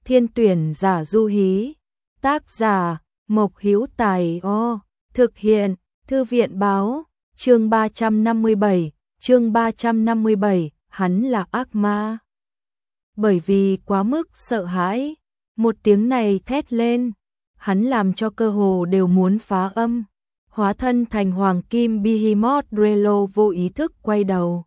Thiên tuyển giả Du Hí. Tác giả Mộc Hữu Tài. Thực hiện Thư viện báo. Chương 357, hắn là ác ma. Bởi vì quá mức sợ hãi, một tiếng này thét lên, hắn làm cho cơ hồ đều muốn phá âm. Hóa thân thành hoàng kim Behemoth, Drelo vô ý thức quay đầu.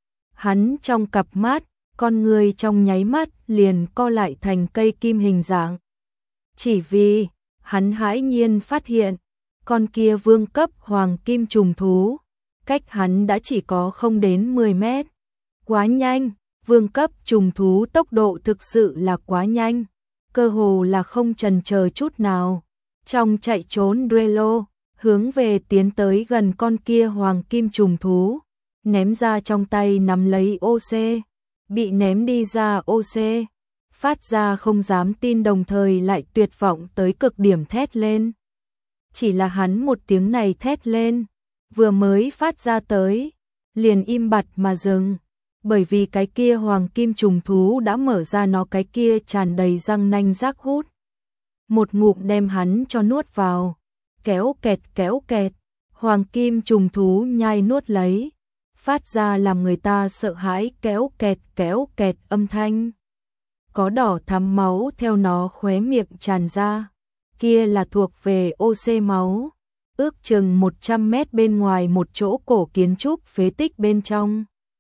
Hắn trong cặp mắt, con người trong nháy mắt liền co lại thành cây kim hình dạng. Chỉ vì hắn hãi nhiên phát hiện, con kia vương cấp hoàng kim trùng thú, cách hắn đã chỉ có không đến 10 mét. Quá nhanh, vương cấp trùng thú tốc độ thực sự là quá nhanh, cơ hồ là không chần chờ chút nào. Trong chạy trốn, Drelo hướng về tiến tới gần con kia hoàng kim trùng thú, ném ra trong tay nắm lấy OC, bị ném đi ra OC, phát ra không dám tin đồng thời lại tuyệt vọng tới cực điểm thét lên. Chỉ là hắn một tiếng này thét lên, vừa mới phát ra tới, liền im bặt mà dừng, bởi vì cái kia hoàng kim trùng thú đã mở ra nó cái kia tràn đầy răng nanh rác hút. Một ngụm đem hắn cho nuốt vào, kéo kẹt, hoàng kim trùng thú nhai nuốt lấy, phát ra làm người ta sợ hãi kéo kẹt âm thanh. Có đỏ thắm máu theo nó khóe miệng tràn ra, kia là thuộc về OC máu, ước chừng 100 mét bên ngoài một chỗ cổ kiến trúc phế tích bên trong.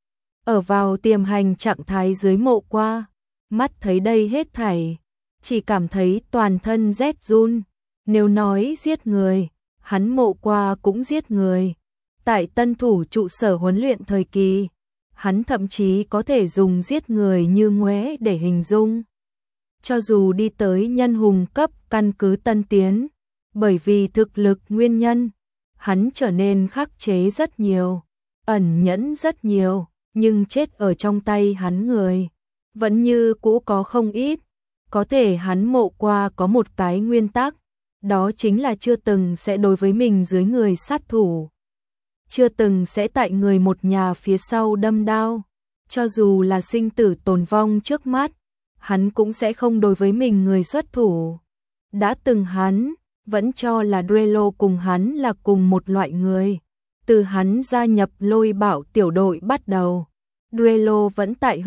Ở vào tiềm hành trạng thái dưới Mộ Qua, mắt thấy đây hết thảy, chỉ cảm thấy toàn thân rét run. Nếu nói giết người, hắn Mộ Qua cũng giết người. Tại tân thủ trụ sở huấn luyện thời kỳ, hắn thậm chí có thể dùng giết người như ngoé để hình dung. Cho dù đi tới nhân hùng cấp căn cứ tân tiến, bởi vì thực lực nguyên nhân, hắn trở nên khắc chế rất nhiều, ẩn nhẫn rất nhiều, nhưng chết ở trong tay hắn người, vẫn như cũ có không ít. Có thể hắn Mộ Qua có một cái nguyên tắc, đó chính là chưa từng sẽ đối với mình dưới người sát thủ. Chưa từng sẽ tại người một nhà phía sau đâm đao, cho dù là sinh tử tồn vong trước mắt, hắn cũng sẽ không đối với mình người xuất thủ. Đã từng hắn vẫn cho là Drelo cùng hắn là cùng một loại người. Từ hắn gia nhập Lôi Bảo tiểu đội bắt đầu, Drelo vẫn tại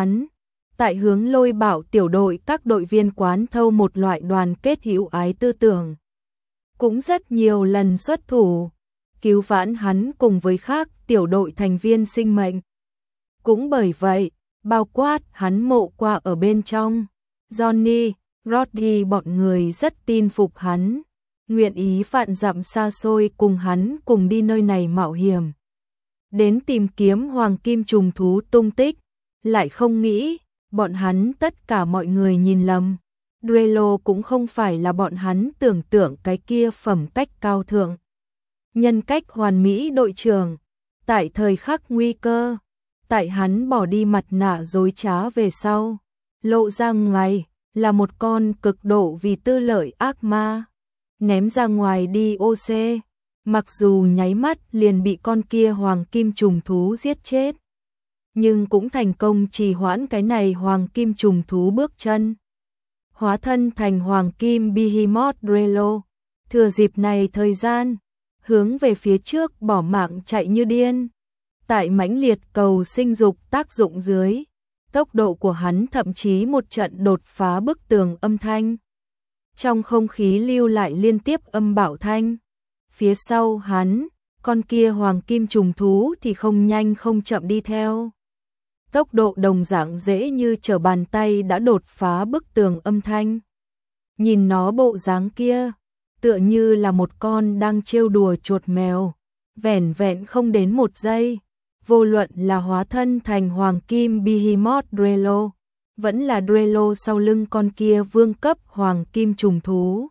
hướng Lôi Bảo tiểu đội các đội viên quán thâu một loại đoàn kết hữu ái tư tưởng. Cũng rất nhiều lần xuất thủ, cứu vãn hắn cùng với khác tiểu đội thành viên sinh mệnh. Cũng bởi vậy, bao quát hắn Mộ Qua ở bên trong, Johnny, Roddy bọn người rất tin phục hắn, nguyện ý vạn dặm xa xôi cùng hắn cùng đi nơi này mạo hiểm. Đến tìm kiếm hoàng kim trùng thú tung tích, lại không nghĩ, bọn hắn tất cả mọi người nhìn lầm. Drelo cũng không phải là bọn hắn tưởng tượng cái kia phẩm cách cao thượng, nhân cách hoàn mỹ đội trưởng. Tại thời khắc nguy cơ, tại hắn bỏ đi mặt nạ dối trá về sau, lộ ra ngoài là một con cực độ vì tư lợi ác ma, ném ra ngoài đi OC, mặc dù nháy mắt liền bị con kia hoàng kim trùng thú giết chết, nhưng cũng thành công trì hoãn cái này hoàng kim trùng thú bước chân. Hóa thân thành hoàng kim Behemoth Drelo, thừa dịp này thời gian, hướng về phía trước bỏ mạng chạy như điên. Tại mãnh liệt cầu sinh dục tác dụng dưới, tốc độ của hắn thậm chí một trận đột phá bức tường âm thanh. Trong không khí lưu lại liên tiếp âm bảo thanh. Phía sau hắn, con kia hoàng kim trùng thú thì không nhanh không chậm đi theo. Tốc độ đồng dạng dễ như trở bàn tay đã đột phá bức tường âm thanh. Nhìn nó bộ dáng kia, tựa như là một con đang trêu đùa chuột mèo, vẻn vẹn không đến một giây. Vô luận là hóa thân thành hoàng kim Behemoth Drelo, vẫn là Drelo sau lưng con kia vương cấp hoàng kim trùng thú,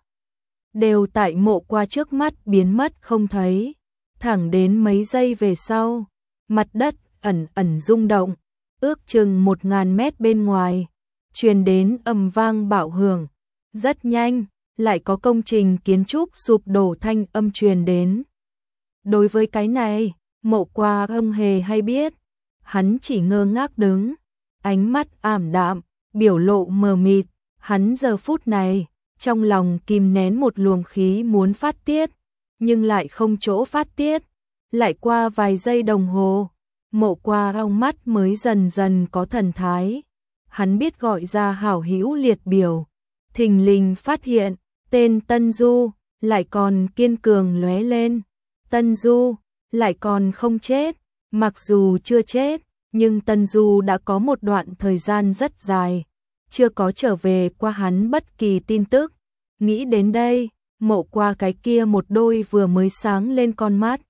đều tại Mộ Qua trước mắt biến mất không thấy. Thẳng đến mấy giây về sau, mặt đất ẩn rung động, ước chừng 1000 mét bên ngoài, truyền đến ầm vang bạo hưởng. Rất nhanh, lại có công trình kiến trúc sụp đổ thanh âm truyền đến. Đối với cái này, Mộ Qua không hề hay biết, hắn chỉ ngơ ngác đứng, ánh mắt ảm đạm, biểu lộ mờ mịt, Hắn giờ phút này, trong lòng kìm nén một luồng khí muốn phát tiết, nhưng lại không chỗ phát tiết. Lại qua vài giây đồng hồ, Mộ Qua trong mắt mới dần dần có thần thái. Hắn biết gọi ra hảo hữu liệt biểu, thình lình phát hiện, tên Tân Du, lại còn kiên cường lóe lên. Tân Du, lại còn không chết, mặc dù chưa chết, nhưng Tân Du đã có một đoạn thời gian rất dài, chưa có trở về qua hắn bất kỳ tin tức. Nghĩ đến đây, Mộ Qua cái kia một đôi vừa mới sáng lên con mắt,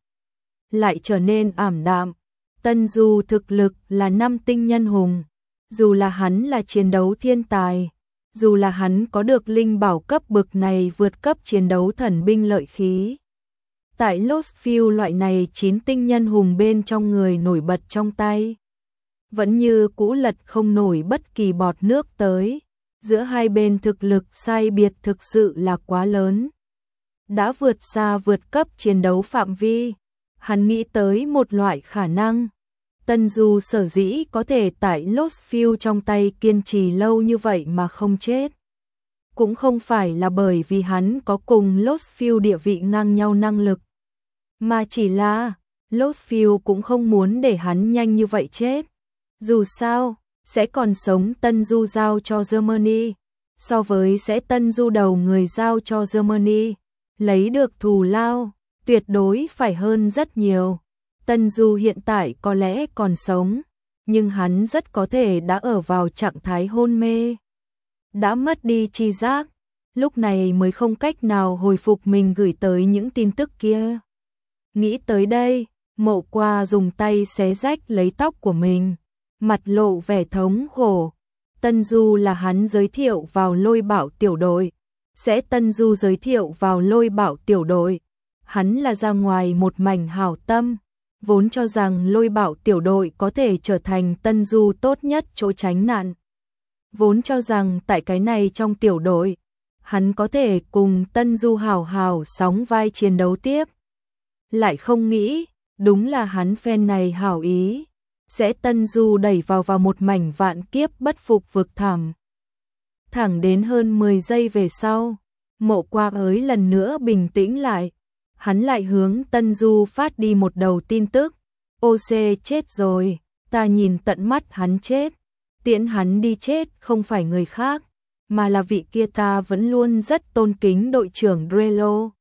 lại trở nên ảm đạm. Tân Du thực lực là 5 tinh nhân hùng, dù là hắn là chiến đấu thiên tài, dù là hắn có được linh bảo cấp bậc này vượt cấp chiến đấu thần binh lợi khí. Tại Lost Field loại này 9 tinh nhân hùng bên trong người nổi bật trong tay, vẫn như cũ lật không nổi bất kỳ bọt nước tới. Giữa hai bên thực lực sai biệt thực sự là quá lớn, đã vượt xa vượt cấp chiến đấu phạm vi. Hắn nghĩ tới một loại khả năng, Tân Du sở dĩ có thể tại Lost Field trong tay kiên trì lâu như vậy mà không chết, cũng không phải là bởi vì hắn có cùng Lost Field địa vị ngang nhau năng lực, mà chỉ là Lost Field cũng không muốn để hắn nhanh như vậy chết. Dù sao, sẽ còn sống Tân Du giao cho Germany, so với sẽ Tân Du đầu người giao cho Germany, lấy được thù lao, tuyệt đối phải hơn rất nhiều. Tân Du hiện tại có lẽ còn sống, nhưng hắn rất có thể đã ở vào trạng thái hôn mê, đã mất đi tri giác, lúc này mới không cách nào hồi phục mình gửi tới những tin tức kia. Nghĩ tới đây, Mộ Qua dùng tay xé rách lấy tóc của mình, mặt lộ vẻ thống khổ. Tân Du là hắn giới thiệu vào Lôi Bảo tiểu đội, sẽ Tân Du giới thiệu vào Lôi Bảo tiểu đội. Hắn là ra ngoài một mảnh hảo tâm, vốn cho rằng Lôi Bảo tiểu đội có thể trở thành Tân Du tốt nhất chỗ tránh nạn. Vốn cho rằng tại cái này trong tiểu đội, hắn có thể cùng Tân Du hào hào sóng vai chiến đấu tiếp. Lại không nghĩ, đúng là hắn phen này hảo ý, sẽ Tân Du đẩy vào một mảnh vạn kiếp bất phục vực thẳm. Thẳng đến hơn 10 giây về sau, Mộ Qua ấy lần nữa bình tĩnh lại, hắn lại hướng Tân Du phát đi một đầu tin tức. OC chết rồi, ta nhìn tận mắt hắn chết, tiễn hắn đi chết không phải người khác, mà là vị kia ta vẫn luôn rất tôn kính đội trưởng Drello.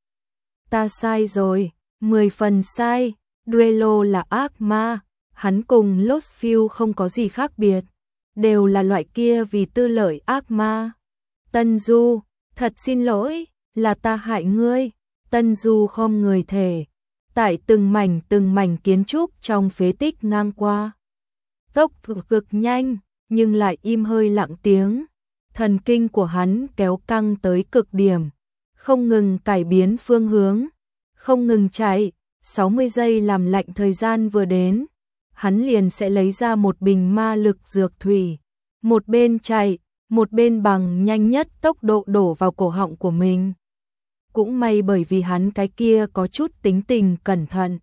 Ta sai rồi, 10 phần sai, Drello là ác ma. Hắn cùng Lost Field không có gì khác biệt, đều là loại kia vì tư lợi ác ma. Tân Du, thật xin lỗi, là ta hại ngươi. Tân Du khom người thề, tại từng mảnh kiến trúc trong phế tích ngang qua. Tốc cực nhanh, nhưng lại im hơi lặng tiếng. Thần kinh của hắn kéo căng tới cực điểm, không ngừng cải biến phương hướng, không ngừng chạy. 60 giây làm lạnh thời gian vừa đến, hắn liền sẽ lấy ra một bình ma lực dược thủy, một bên chạy, một bên bằng nhanh nhất tốc độ đổ vào cổ họng của mình. Cũng may bởi vì hắn cái kia có chút tính tình cẩn thận.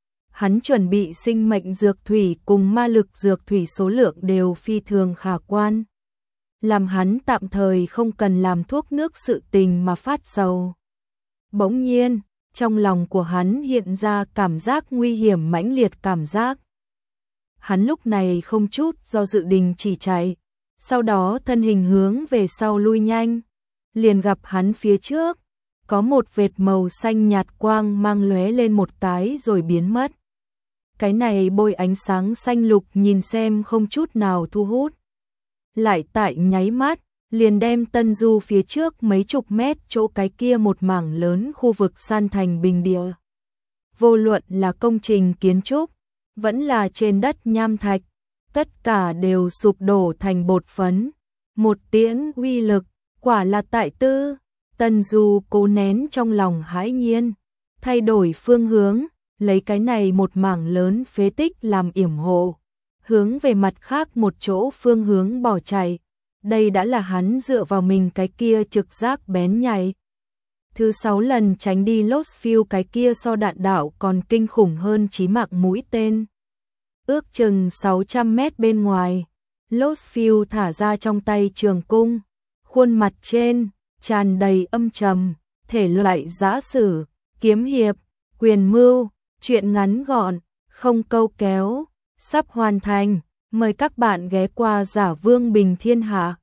Hắn chuẩn bị sinh mệnh dược thủy cùng ma lực dược thủy số lượng đều phi thường khả quan, làm hắn tạm thời không cần làm thuốc nước sự tình mà phát sầu. Bỗng nhiên, trong lòng của hắn hiện ra cảm giác nguy hiểm mãnh liệt cảm giác. Hắn lúc này không chút do dự đình chỉ chạy, sau đó thân hình hướng về sau lui nhanh, liền gặp hắn phía trước, có một vệt màu xanh nhạt quang mang lóe lên một cái rồi biến mất. Cái này bôi ánh sáng xanh lục nhìn xem không chút nào thu hút. Lại tại nháy mắt, liền đem Tân Du phía trước mấy chục mét chỗ cái kia một mảng lớn khu vực san thành bình địa. Vô luận là công trình kiến trúc, vẫn là trên đất nham thạch, tất cả đều sụp đổ thành bột phấn. Một tiễn uy lực, quả là tại tư. Tân Du cố nén trong lòng hãi nhiên, thay đổi phương hướng, lấy cái này một mảng lớn phế tích làm yểm hộ, hướng về mặt khác một chỗ phương hướng bỏ chạy. Đây đã là hắn dựa vào mình cái kia trực giác bén nhạy. Thứ 6 lần tránh đi Lost Field cái kia so đạn đạo còn kinh khủng hơn chí mạng mũi tên. Ước chừng 600 mét bên ngoài, Lost Field thả ra trong tay trường cung. khuôn mặt trên tràn đầy âm trầm, thể loại giã sử, kiếm hiệp, quyền mưu, truyện ngắn gọn, không câu kéo, sắp hoàn thành. Mời các bạn ghé qua Giả Vương Bình Thiên Hạ.